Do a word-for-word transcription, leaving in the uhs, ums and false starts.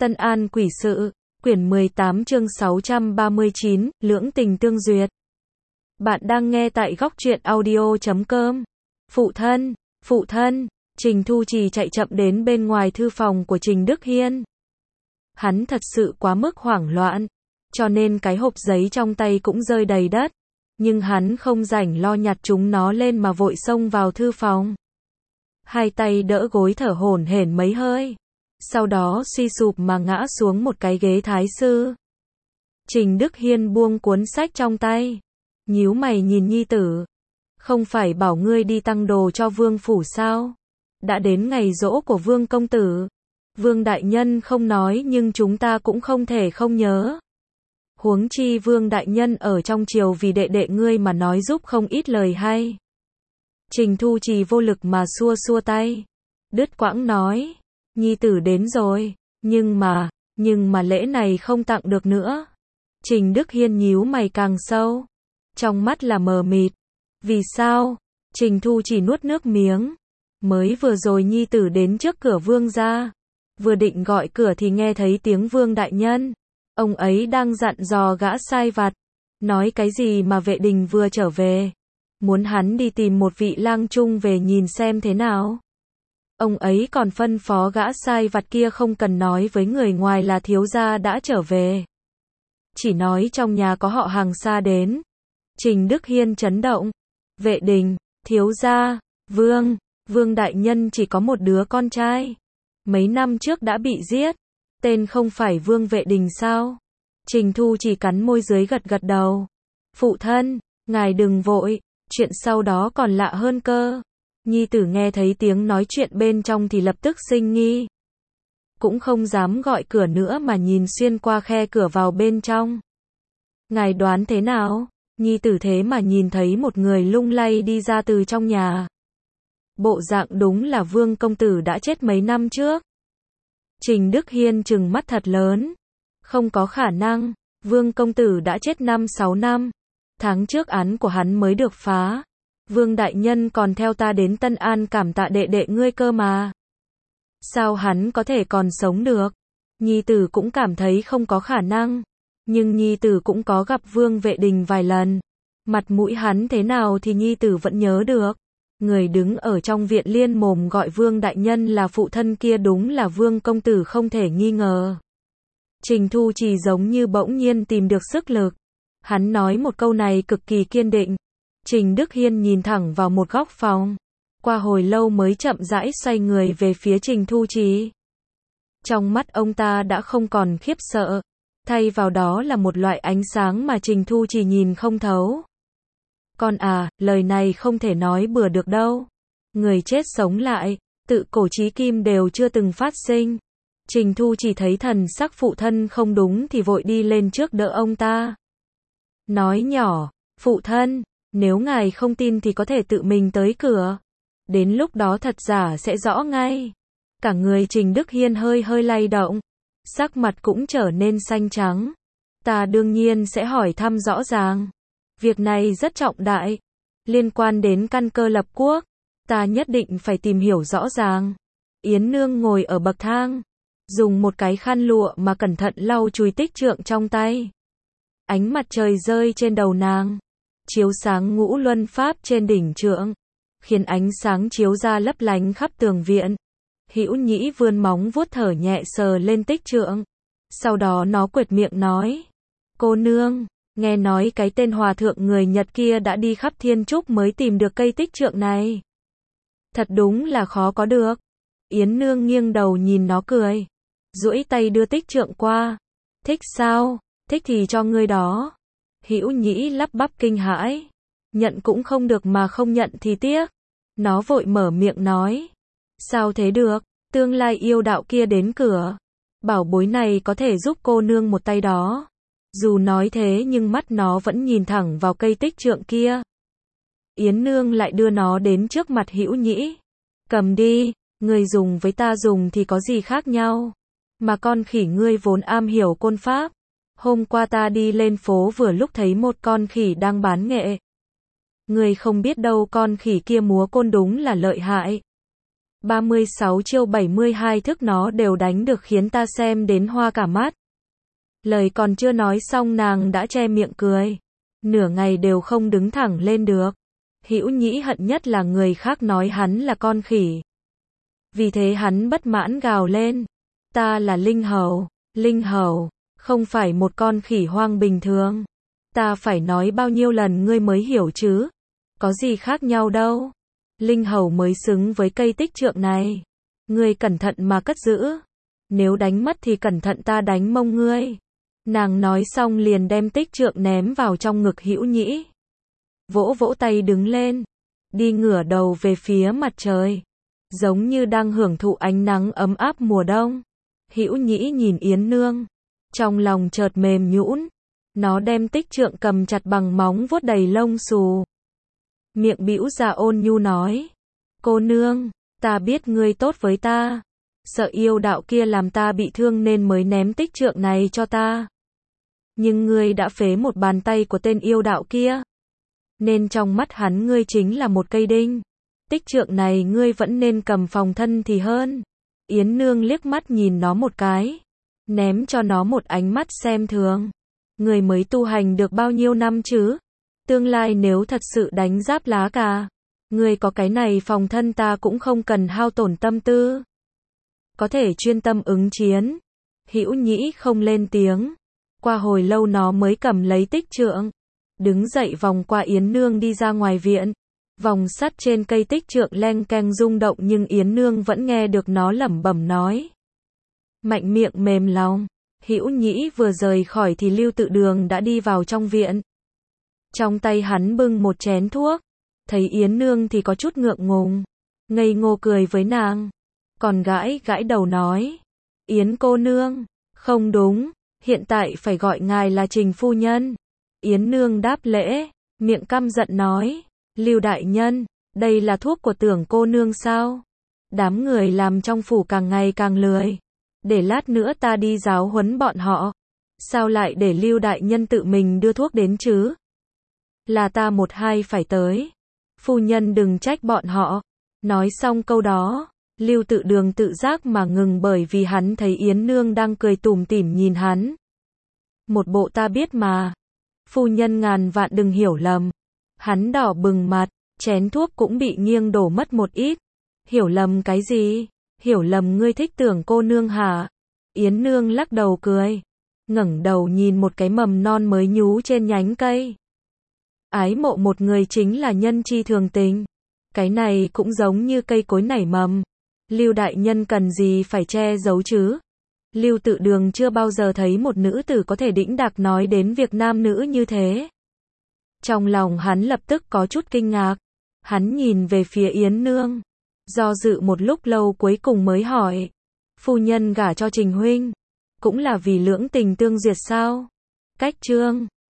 Tân An Quỷ Sự, quyển mười tám chương sáu trăm ba mươi chín, Lưỡng tình tương duyệt. Bạn đang nghe tại góc truyện audio chấm com. Phụ thân, phụ thân, Trình Thu Trì chạy chậm đến bên ngoài thư phòng của Trình Đức Hiên. Hắn thật sự quá mức hoảng loạn, cho nên cái hộp giấy trong tay cũng rơi đầy đất. Nhưng hắn không rảnh lo nhặt chúng nó lên mà vội xông vào thư phòng. Hai tay đỡ gối thở hổn hển mấy hơi. Sau đó suy sụp mà ngã xuống một cái ghế thái sư. Trình Đức Hiên buông cuốn sách trong tay, nhíu mày nhìn nhi tử. Không phải bảo ngươi đi tăng đồ cho vương phủ sao? Đã đến ngày giỗ của vương công tử. Vương đại nhân không nói nhưng chúng ta cũng không thể không nhớ. Huống chi vương đại nhân ở trong triều vì đệ đệ ngươi mà nói giúp không ít lời hay. Trình Thu Trì vô lực mà xua xua tay. Đứt quãng nói. Nhi tử đến rồi, nhưng mà, nhưng mà lễ này không tặng được nữa. Trình Đức Hiên nhíu mày càng sâu, trong mắt là mờ mịt. Vì sao? Trình Thu chỉ nuốt nước miếng. Mới vừa rồi nhi tử đến trước cửa vương gia, vừa định gọi cửa thì nghe thấy tiếng vương đại nhân. Ông ấy đang dặn dò gã sai vặt, nói cái gì mà vệ đình vừa trở về, muốn hắn đi tìm một vị lang trung về nhìn xem thế nào. Ông ấy còn phân phó gã sai vặt kia không cần nói với người ngoài là thiếu gia đã trở về. Chỉ nói trong nhà có họ hàng xa đến. Trình Đức Hiên chấn động. Vệ đình, thiếu gia, vương, vương đại nhân chỉ có một đứa con trai. Mấy năm trước đã bị giết. Tên không phải vương vệ đình sao? Trình Thu chỉ cắn môi dưới gật gật đầu. Phụ thân, ngài đừng vội, chuyện sau đó còn lạ hơn cơ. Nhi tử nghe thấy tiếng nói chuyện bên trong thì lập tức sinh nghi. Cũng không dám gọi cửa nữa mà nhìn xuyên qua khe cửa vào bên trong. Ngài đoán thế nào? Nhi tử thế mà nhìn thấy một người lung lay đi ra từ trong nhà. Bộ dạng đúng là vương công tử đã chết mấy năm trước. Trình Đức Hiên trừng mắt thật lớn. Không có khả năng, vương công tử đã chết năm sáu năm. Tháng trước án của hắn mới được phá. Vương đại nhân còn theo ta đến Tân An cảm tạ đệ đệ ngươi cơ mà. Sao hắn có thể còn sống được? Nhi tử cũng cảm thấy không có khả năng. Nhưng nhi tử cũng có gặp vương vệ đình vài lần. Mặt mũi hắn thế nào thì nhi tử vẫn nhớ được. Người đứng ở trong viện liên mồm gọi vương đại nhân là phụ thân kia đúng là vương công tử không thể nghi ngờ. Trình Thu chỉ giống như bỗng nhiên tìm được sức lực. Hắn nói một câu này cực kỳ kiên định. Trình Đức Hiên nhìn thẳng vào một góc phòng. Qua hồi lâu mới chậm rãi xoay người về phía Trình Thu Trì. Trong mắt ông ta đã không còn khiếp sợ. Thay vào đó là một loại ánh sáng mà Trình Thu Trì nhìn không thấu. Con à, lời này không thể nói bừa được đâu. Người chết sống lại, tự cổ chí kim đều chưa từng phát sinh. Trình Thu chỉ thấy thần sắc phụ thân không đúng thì vội đi lên trước đỡ ông ta. Nói nhỏ, phụ thân, nếu ngài không tin thì có thể tự mình tới cửa. Đến lúc đó thật giả sẽ rõ ngay. Cả người Trình Đức Hiên hơi hơi lay động. Sắc mặt cũng trở nên xanh trắng. Ta đương nhiên sẽ hỏi thăm rõ ràng. Việc này rất trọng đại. Liên quan đến căn cơ lập quốc. Ta nhất định phải tìm hiểu rõ ràng. Yến Nương ngồi ở bậc thang. Dùng một cái khăn lụa mà cẩn thận lau chùi tích trượng trong tay. Ánh mặt trời rơi trên đầu nàng. Chiếu sáng ngũ luân pháp trên đỉnh trượng. Khiến ánh sáng chiếu ra lấp lánh khắp tường viện. Hữu Nhĩ vươn móng vuốt thở nhẹ sờ lên tích trượng. Sau đó nó quệt miệng nói. Cô nương, nghe nói cái tên hòa thượng người Nhật kia đã đi khắp thiên trúc mới tìm được cây tích trượng này. Thật đúng là khó có được. Yến Nương nghiêng đầu nhìn nó cười. Duỗi tay đưa tích trượng qua. Thích sao? Thích thì cho ngươi đó. Hữu Nhĩ lắp bắp kinh hãi. Nhận cũng không được mà không nhận thì tiếc. Nó vội mở miệng nói. Sao thế được? Tương lai yêu đạo kia đến cửa. Bảo bối này có thể giúp cô nương một tay đó. Dù nói thế nhưng mắt nó vẫn nhìn thẳng vào cây tích trượng kia. Yến Nương lại đưa nó đến trước mặt Hữu Nhĩ. Cầm đi, người dùng với ta dùng thì có gì khác nhau. Mà con khỉ ngươi vốn am hiểu côn pháp. Hôm qua ta đi lên phố vừa lúc thấy một con khỉ đang bán nghệ. Người không biết đâu con khỉ kia múa côn đúng là lợi hại. ba mươi sáu chiêu bảy mươi hai thức nó đều đánh được khiến ta xem đến hoa cả mắt. Lời còn chưa nói xong nàng đã che miệng cười. Nửa ngày đều không đứng thẳng lên được. Hữu Nhĩ hận nhất là người khác nói hắn là con khỉ. Vì thế hắn bất mãn gào lên. Ta là linh hầu, linh hầu, không phải một con khỉ hoang bình thường. Ta phải nói bao nhiêu lần ngươi mới hiểu chứ? Có gì khác nhau đâu. Linh hầu mới xứng với cây tích trượng này. Ngươi cẩn thận mà cất giữ. Nếu đánh mất thì cẩn thận ta đánh mông ngươi. Nàng nói xong liền đem tích trượng ném vào trong ngực Hữu Nhĩ. Vỗ vỗ tay đứng lên. Đi ngửa đầu về phía mặt trời. Giống như đang hưởng thụ ánh nắng ấm áp mùa đông. Hữu Nhĩ nhìn Yến Nương. Trong lòng chợt mềm nhũn. Nó đem tích trượng cầm chặt bằng móng vuốt đầy lông xù. Miệng bĩu ra ôn nhu nói. Cô nương, ta biết ngươi tốt với ta. Sợ yêu đạo kia làm ta bị thương nên mới ném tích trượng này cho ta. Nhưng ngươi đã phế một bàn tay của tên yêu đạo kia. Nên trong mắt hắn ngươi chính là một cây đinh. Tích trượng này ngươi vẫn nên cầm phòng thân thì hơn. Yến Nương liếc mắt nhìn nó một cái. Ném cho nó một ánh mắt xem thường. Ngươi mới tu hành được bao nhiêu năm chứ? Tương lai nếu thật sự đánh giáp lá cà, ngươi có cái này phòng thân ta cũng không cần hao tổn tâm tư. Có thể chuyên tâm ứng chiến. Hữu Nhĩ không lên tiếng. Qua hồi lâu nó mới cầm lấy tích trượng. Đứng dậy vòng qua Yến Nương đi ra ngoài viện. Vòng sắt trên cây tích trượng leng keng rung động nhưng Yến Nương vẫn nghe được nó lẩm bẩm nói. Mạnh miệng mềm lòng. Hữu Nhĩ vừa rời khỏi thì Lưu Tự Đường đã đi vào trong viện. Trong tay hắn bưng một chén thuốc. Thấy Yến Nương thì có chút ngượng ngùng. Ngây ngô cười với nàng. Còn gãi gãi đầu nói. Yến cô nương. Không đúng. Hiện tại phải gọi ngài là Trình phu nhân. Yến Nương đáp lễ. Miệng căm giận nói. Lưu đại nhân. Đây là thuốc của Tưởng cô nương sao? Đám người làm trong phủ càng ngày càng lười. Để lát nữa ta đi giáo huấn bọn họ. Sao lại để Lưu đại nhân tự mình đưa thuốc đến chứ? Là ta một hai phải tới. Phu nhân đừng trách bọn họ. Nói xong câu đó, Lưu Tự Đường tự giác mà ngừng bởi vì hắn thấy Yến Nương đang cười tủm tỉm nhìn hắn. Một bộ ta biết mà. Phu nhân ngàn vạn đừng hiểu lầm. Hắn đỏ bừng mặt, chén thuốc cũng bị nghiêng đổ mất một ít. Hiểu lầm cái gì? Hiểu lầm ngươi thích Tưởng cô nương hả? Yến Nương lắc đầu cười. Ngẩng đầu nhìn một cái mầm non mới nhú trên nhánh cây. Ái mộ một người chính là nhân chi thường tình. Cái này cũng giống như cây cối nảy mầm. Lưu đại nhân cần gì phải che giấu chứ? Lưu Tự Đường chưa bao giờ thấy một nữ tử có thể đĩnh đạc nói đến việc nam nữ như thế. Trong lòng hắn lập tức có chút kinh ngạc. Hắn nhìn về phía Yến Nương. Do dự một lúc lâu cuối cùng mới hỏi. Phu nhân gả cho Trình huynh. Cũng là vì lưỡng tình tương duyệt sao? Cách chương